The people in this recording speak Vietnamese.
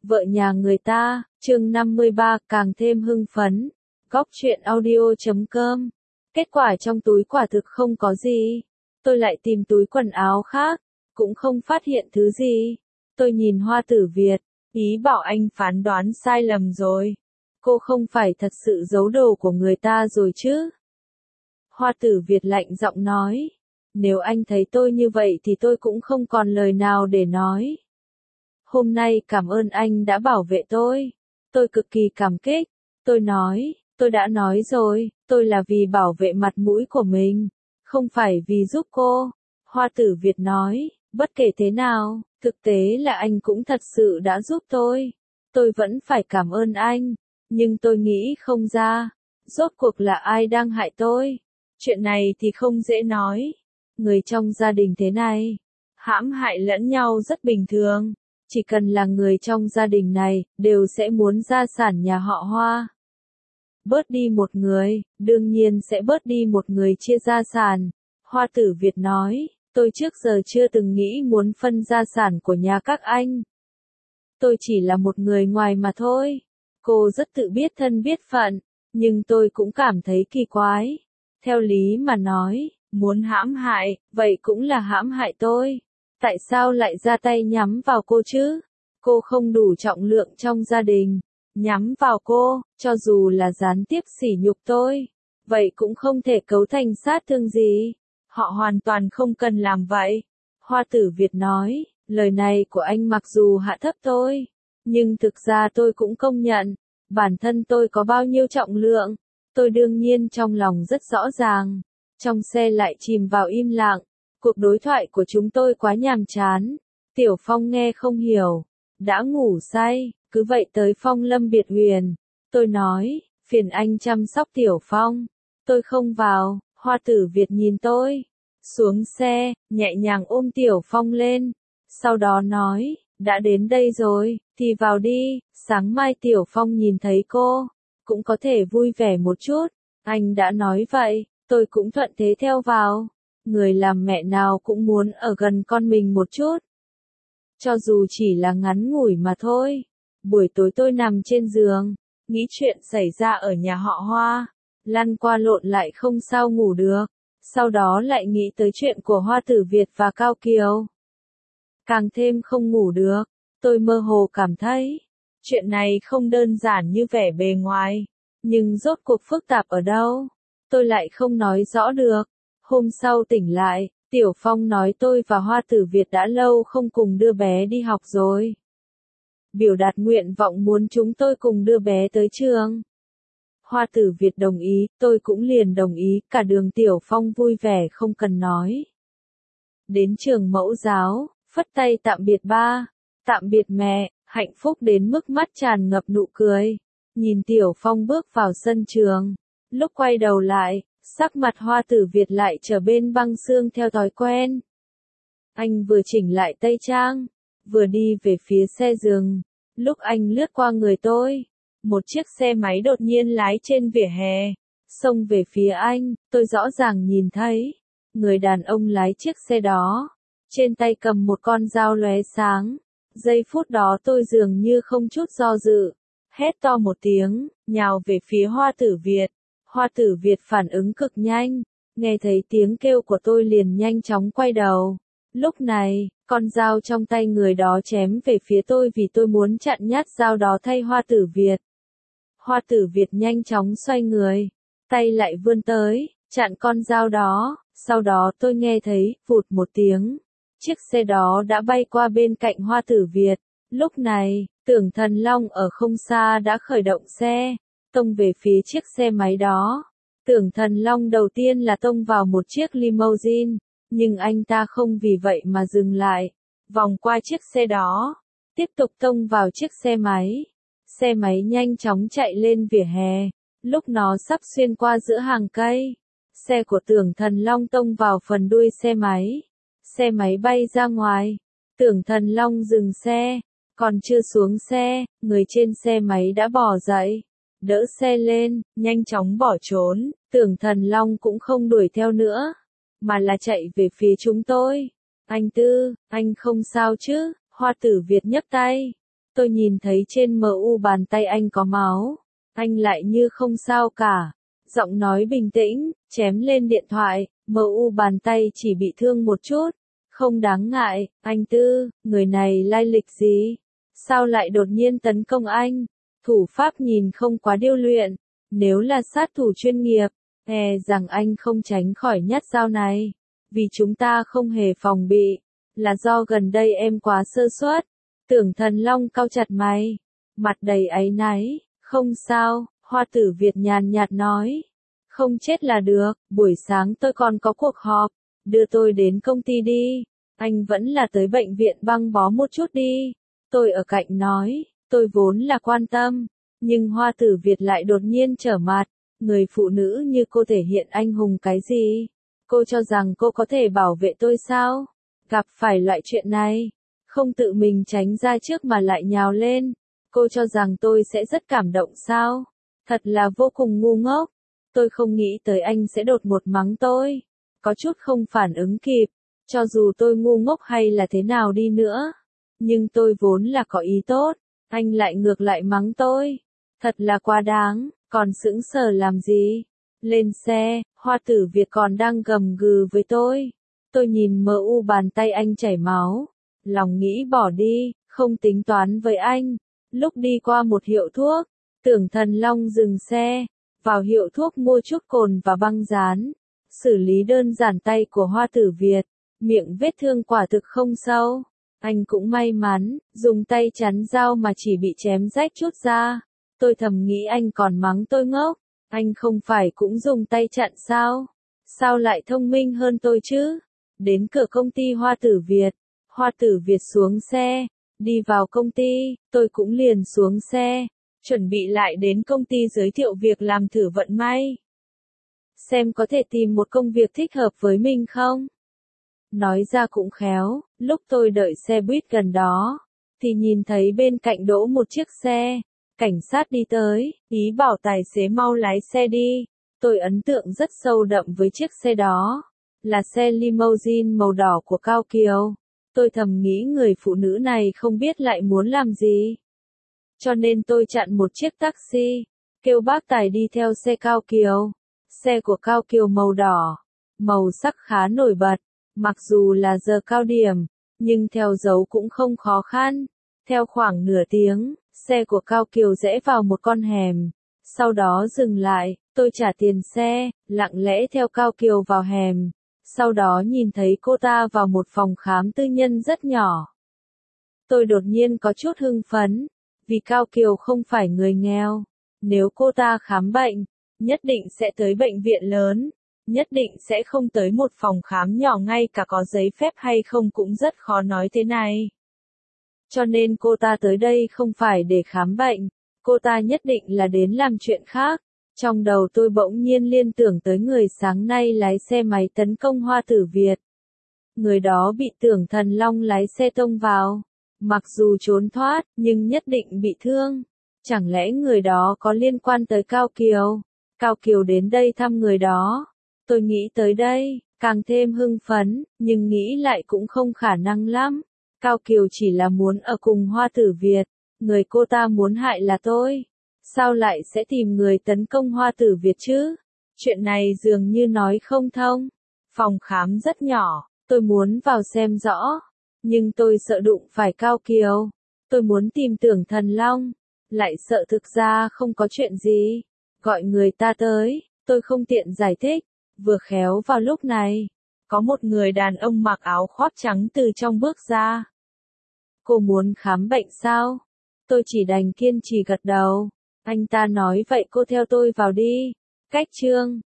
Vợ nhà người ta, chương 53, càng thêm hưng phấn. Góc truyện audio.com. Kết quả trong túi quả thực không có gì. Tôi lại tìm túi quần áo khác, cũng không phát hiện thứ gì. Tôi nhìn Hoa Tử Việt, ý bảo anh phán đoán sai lầm rồi. Cô không phải thật sự giấu đồ của người ta rồi chứ? Hoa Tử Việt lạnh giọng nói. Nếu anh thấy tôi như vậy thì tôi cũng không còn lời nào để nói. Hôm nay cảm ơn anh đã bảo vệ tôi. Tôi cực kỳ cảm kích. Tôi nói, tôi đã nói rồi, tôi là vì bảo vệ mặt mũi của mình, không phải vì giúp cô. Hoa Tử Việt nói, bất kể thế nào, thực tế là anh cũng thật sự đã giúp tôi. Tôi vẫn phải cảm ơn anh, nhưng tôi nghĩ không ra, rốt cuộc là ai đang hại tôi. Chuyện này thì không dễ nói. Người trong gia đình thế này, hãm hại lẫn nhau rất bình thường. Chỉ cần là người trong gia đình này, đều sẽ muốn gia sản nhà họ Hoa. Bớt đi một người, đương nhiên sẽ bớt đi một người chia gia sản. Hoa Tử Việt nói, tôi trước giờ chưa từng nghĩ muốn phân gia sản của nhà các anh. Tôi chỉ là một người ngoài mà thôi. Cô rất tự biết thân biết phận, nhưng tôi cũng cảm thấy kỳ quái. Theo lý mà nói, muốn hãm hại, vậy cũng là hãm hại tôi. Tại sao lại ra tay nhắm vào cô chứ? Cô không đủ trọng lượng trong gia đình. Nhắm vào cô, cho dù là gián tiếp sỉ nhục tôi, vậy cũng không thể cấu thành sát thương gì. Họ hoàn toàn không cần làm vậy. Hoa Tử Việt nói, lời này của anh mặc dù hạ thấp tôi, nhưng thực ra tôi cũng công nhận, bản thân tôi có bao nhiêu trọng lượng. Tôi đương nhiên trong lòng rất rõ ràng. Trong xe lại chìm vào im lặng. Cuộc đối thoại của chúng tôi quá nhàm chán. Tiểu Phong nghe không hiểu. Đã ngủ say, cứ vậy tới Phong Lâm Biệt Huyền. Tôi nói, phiền anh chăm sóc Tiểu Phong. Tôi không vào. Hoa Tử Việt nhìn tôi. Xuống xe, nhẹ nhàng ôm Tiểu Phong lên. Sau đó nói, đã đến đây rồi, thì vào đi. Sáng mai Tiểu Phong nhìn thấy cô, cũng có thể vui vẻ một chút. Anh đã nói vậy, tôi cũng thuận thế theo vào. Người làm mẹ nào cũng muốn ở gần con mình một chút. Cho dù chỉ là ngắn ngủi mà thôi. Buổi tối tôi nằm trên giường, nghĩ chuyện xảy ra ở nhà họ Hoa. Lăn qua lộn lại không sao ngủ được. Sau đó lại nghĩ tới chuyện của Hoa Tử Việt và Cao Kiều. Càng thêm không ngủ được. Tôi mơ hồ cảm thấy, chuyện này không đơn giản như vẻ bề ngoài. Nhưng rốt cuộc phức tạp ở đâu? Tôi lại không nói rõ được. Hôm sau tỉnh lại, Tiểu Phong nói tôi và Hoa Tử Việt đã lâu không cùng đưa bé đi học rồi. Biểu đạt nguyện vọng muốn chúng tôi cùng đưa bé tới trường. Hoa Tử Việt đồng ý, tôi cũng liền đồng ý, cả đường Tiểu Phong vui vẻ không cần nói. Đến trường mẫu giáo, phất tay tạm biệt ba, tạm biệt mẹ, hạnh phúc đến mức mắt tràn ngập nụ cười. Nhìn Tiểu Phong bước vào sân trường, lúc quay đầu lại, sắc mặt Hoa Tử Việt lại trở bên băng xương theo thói quen. Anh vừa chỉnh lại tây trang, vừa đi về phía xe dừng. Lúc anh lướt qua người tôi, một chiếc xe máy đột nhiên lái trên vỉa hè, xông về phía anh. Tôi rõ ràng nhìn thấy, người đàn ông lái chiếc xe đó, trên tay cầm một con dao lóe sáng. Giây phút đó tôi dường như không chút do dự, hét to một tiếng, nhào về phía Hoa Tử Việt. Hoa Tử Việt phản ứng cực nhanh, nghe thấy tiếng kêu của tôi liền nhanh chóng quay đầu. Lúc này, con dao trong tay người đó chém về phía tôi vì tôi muốn chặn nhát dao đó thay Hoa Tử Việt. Hoa Tử Việt nhanh chóng xoay người, tay lại vươn tới, chặn con dao đó. Sau đó tôi nghe thấy, vụt một tiếng, chiếc xe đó đã bay qua bên cạnh Hoa Tử Việt. Lúc này, Tưởng Thần Long ở không xa đã khởi động xe, tông về phía chiếc xe máy đó. Tưởng Thần Long đầu tiên là tông vào một chiếc limousine, nhưng anh ta không vì vậy mà dừng lại, vòng qua chiếc xe đó, tiếp tục tông vào chiếc xe máy. Xe máy nhanh chóng chạy lên vỉa hè, lúc nó sắp xuyên qua giữa hàng cây. Xe của Tưởng Thần Long tông vào phần đuôi xe máy bay ra ngoài. Tưởng Thần Long dừng xe, còn chưa xuống xe, người trên xe máy đã bò dậy, đỡ xe lên, nhanh chóng bỏ trốn. Tưởng Thần Long cũng không đuổi theo nữa, mà là chạy về phía chúng tôi. Anh Tư, anh không sao chứ? Hoa Tử Việt nhấc tay. Tôi nhìn thấy trên mu bàn tay anh có máu. Anh lại như không sao cả. Giọng nói bình tĩnh, chém lên điện thoại, mu bàn tay chỉ bị thương một chút. Không đáng ngại, anh Tư, người này lai lịch gì? Sao lại đột nhiên tấn công anh? Thủ pháp nhìn không quá điêu luyện. Nếu là sát thủ chuyên nghiệp, rằng anh không tránh khỏi nhát dao này. Vì chúng ta không hề phòng bị. Là do gần đây em quá sơ suất. Tưởng Thần Long cau chặt mày. Mặt đầy áy náy. Không sao, Hoa Tử Việt nhàn nhạt nói. Không chết là được, buổi sáng tôi còn có cuộc họp. Đưa tôi đến công ty đi. Anh vẫn là tới bệnh viện băng bó một chút đi. Tôi ở cạnh nói, tôi vốn là quan tâm. Nhưng Hoa Tử Việt lại đột nhiên trở mặt. Người phụ nữ như cô thể hiện anh hùng cái gì? Cô cho rằng cô có thể bảo vệ tôi sao? Gặp phải loại chuyện này, không tự mình tránh ra trước mà lại nhào lên. Cô cho rằng tôi sẽ rất cảm động sao? Thật là vô cùng ngu ngốc. Tôi không nghĩ tới anh sẽ đột ngột mắng tôi. Có chút không phản ứng kịp. Cho dù tôi ngu ngốc hay là thế nào đi nữa. Nhưng tôi vốn là có ý tốt. Anh lại ngược lại mắng tôi. Thật là quá đáng. Còn sững sờ làm gì? Lên xe, Hoa Tử Việt còn đang gầm gừ với tôi. Tôi nhìn mu bàn tay anh chảy máu. Lòng nghĩ bỏ đi, không tính toán với anh. Lúc đi qua một hiệu thuốc, Tưởng Thần Long dừng xe. Vào hiệu thuốc mua chút cồn và băng dán. Xử lý đơn giản tay của Hoa Tử Việt. Miệng vết thương quả thực không sâu. Anh cũng may mắn, dùng tay chắn dao mà chỉ bị chém rách chút ra. Tôi thầm nghĩ anh còn mắng tôi ngốc. Anh không phải cũng dùng tay chặn sao? Sao lại thông minh hơn tôi chứ? Đến cửa công ty Hoa Tử Việt. Hoa Tử Việt xuống xe. Đi vào công ty, tôi cũng liền xuống xe. Chuẩn bị lại đến công ty giới thiệu việc làm thử vận may. Xem có thể tìm một công việc thích hợp với mình không? Nói ra cũng khéo, lúc tôi đợi xe buýt gần đó, thì nhìn thấy bên cạnh đỗ một chiếc xe. Cảnh sát đi tới, ý bảo tài xế mau lái xe đi. Tôi ấn tượng rất sâu đậm với chiếc xe đó. Là xe limousine màu đỏ của Cao Kiều. Tôi thầm nghĩ người phụ nữ này không biết lại muốn làm gì. Cho nên tôi chặn một chiếc taxi, kêu bác tài đi theo xe Cao Kiều. Xe của Cao Kiều màu đỏ, màu sắc khá nổi bật. Mặc dù là giờ cao điểm, nhưng theo dấu cũng không khó khăn. Theo khoảng nửa tiếng, xe của Cao Kiều rẽ vào một con hẻm. Sau đó dừng lại, tôi trả tiền xe, lặng lẽ theo Cao Kiều vào hẻm. Sau đó nhìn thấy cô ta vào một phòng khám tư nhân rất nhỏ. Tôi đột nhiên có chút hưng phấn, vì Cao Kiều không phải người nghèo. Nếu cô ta khám bệnh, nhất định sẽ tới bệnh viện lớn. Nhất định sẽ không tới một phòng khám nhỏ ngay cả có giấy phép hay không cũng rất khó nói thế này. Cho nên cô ta tới đây không phải để khám bệnh, cô ta nhất định là đến làm chuyện khác. Trong đầu tôi bỗng nhiên liên tưởng tới người sáng nay lái xe máy tấn công Hoa Tử Việt. Người đó bị Tưởng Thần Long lái xe tông vào. Mặc dù trốn thoát, nhưng nhất định bị thương. Chẳng lẽ người đó có liên quan tới Cao Kiều? Cao Kiều đến đây thăm người đó. Tôi nghĩ tới đây, càng thêm hưng phấn, nhưng nghĩ lại cũng không khả năng lắm. Cao Kiều chỉ là muốn ở cùng Hoa Tử Việt. Người cô ta muốn hại là tôi. Sao lại sẽ tìm người tấn công Hoa Tử Việt chứ? Chuyện này dường như nói không thông. Phòng khám rất nhỏ, tôi muốn vào xem rõ. Nhưng tôi sợ đụng phải Cao Kiều. Tôi muốn tìm Tưởng Thần Long. Lại sợ thực ra không có chuyện gì. Gọi người ta tới, tôi không tiện giải thích. Vừa khéo vào lúc này, có một người đàn ông mặc áo khoác trắng từ trong bước ra. Cô muốn khám bệnh sao? Tôi chỉ đành kiên trì gật đầu. Anh ta nói vậy cô theo tôi vào đi. Cách chương